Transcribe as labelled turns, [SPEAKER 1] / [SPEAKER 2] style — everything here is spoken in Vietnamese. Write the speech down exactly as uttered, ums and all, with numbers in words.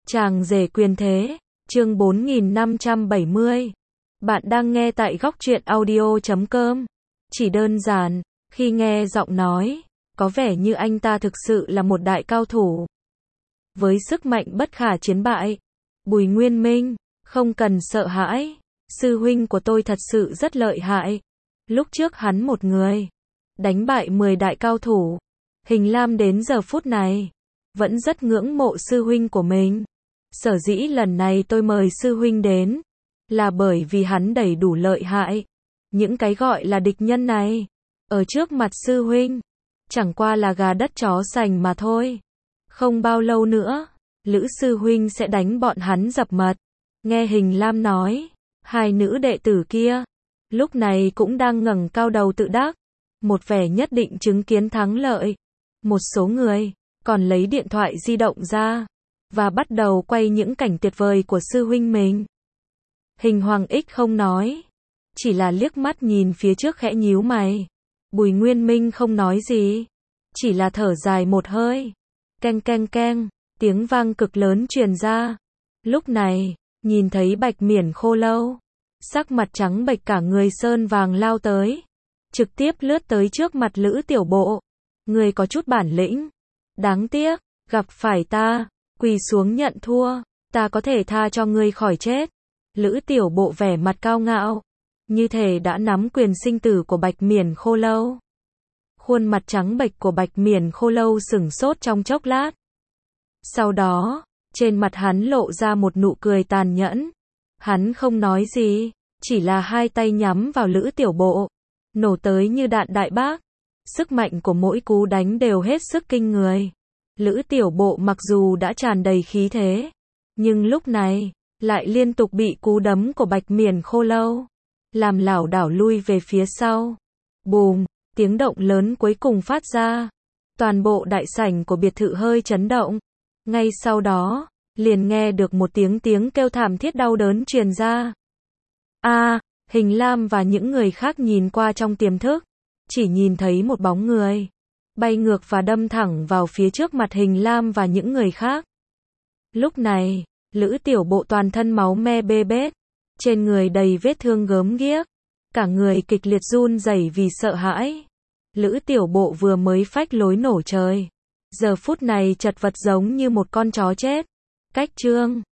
[SPEAKER 1] Chàng rể quyền thế, chương bốn nghìn năm trăm bảy mươi. Bạn đang nghe tại góc truyện audio chấm com. Chỉ đơn giản, khi nghe giọng nói, có vẻ như anh ta thực sự là một đại cao thủ. Với sức mạnh bất khả chiến bại. Bùi Nguyên Minh, không cần sợ hãi. Sư huynh của tôi thật sự rất lợi hại. Lúc trước hắn một người đánh bại mười đại cao thủ. Hình Lam đến giờ phút này vẫn rất ngưỡng mộ sư huynh của mình. Sở dĩ lần này tôi mời sư huynh đến là bởi vì hắn đầy đủ lợi hại. Những cái gọi là địch nhân này ở trước mặt sư huynh chẳng qua là gà đất chó sành mà thôi. Không bao lâu nữa, Lữ sư huynh sẽ đánh bọn hắn dập mật. Nghe Hình Lam nói, hai nữ đệ tử kia lúc này cũng đang ngẩng cao đầu tự đắc, một vẻ nhất định chứng kiến thắng lợi. Một số người còn lấy điện thoại di động ra và bắt đầu quay những cảnh tuyệt vời của sư huynh mình. Hình Hoàng Ích không nói, chỉ là liếc mắt nhìn phía trước khẽ nhíu mày. Bùi Nguyên Minh không nói gì, chỉ là thở dài một hơi. Keng keng keng, tiếng vang cực lớn truyền ra. Lúc này, nhìn thấy Bạch Miển Khô Lâu, sắc mặt trắng bệch cả người sơn vàng lao tới, trực tiếp lướt tới trước mặt Lữ Tiểu Bộ. Người có chút bản lĩnh, đáng tiếc, gặp phải ta, quỳ xuống nhận thua, ta có thể tha cho ngươi khỏi chết. Lữ Tiểu Bộ vẻ mặt cao ngạo, như thể đã nắm quyền sinh tử của Bạch Miển Khô Lâu. Khuôn mặt trắng bệch của Bạch Miển Khô Lâu sửng sốt trong chốc lát. Sau đó, trên mặt hắn lộ ra một nụ cười tàn nhẫn. Hắn không nói gì, chỉ là hai tay nhắm vào Lữ Tiểu Bộ, nổ tới như đạn đại bác. Sức mạnh của mỗi cú đánh đều hết sức kinh người. Lữ Tiểu Bộ mặc dù đã tràn đầy khí thế, nhưng lúc này lại liên tục bị cú đấm của Bạch Miển Khô Lâu làm lảo đảo lui về phía sau. Bùm, tiếng động lớn cuối cùng phát ra. Toàn bộ đại sảnh của biệt thự hơi chấn động. Ngay sau đó, liền nghe được một tiếng tiếng kêu thảm thiết đau đớn truyền ra. A, à, Hình Lam và những người khác nhìn qua trong tiềm thức, chỉ nhìn thấy một bóng người bay ngược và đâm thẳng vào phía trước mặt Hình Lam và những người khác. Lúc này, Lữ Tiểu Bộ toàn thân máu me bê bết, trên người đầy vết thương gớm ghiếc, cả người kịch liệt run rẩy vì sợ hãi. Lữ Tiểu Bộ vừa mới phách lối nổ trời, giờ phút này chật vật giống như một con chó chết. Cách chương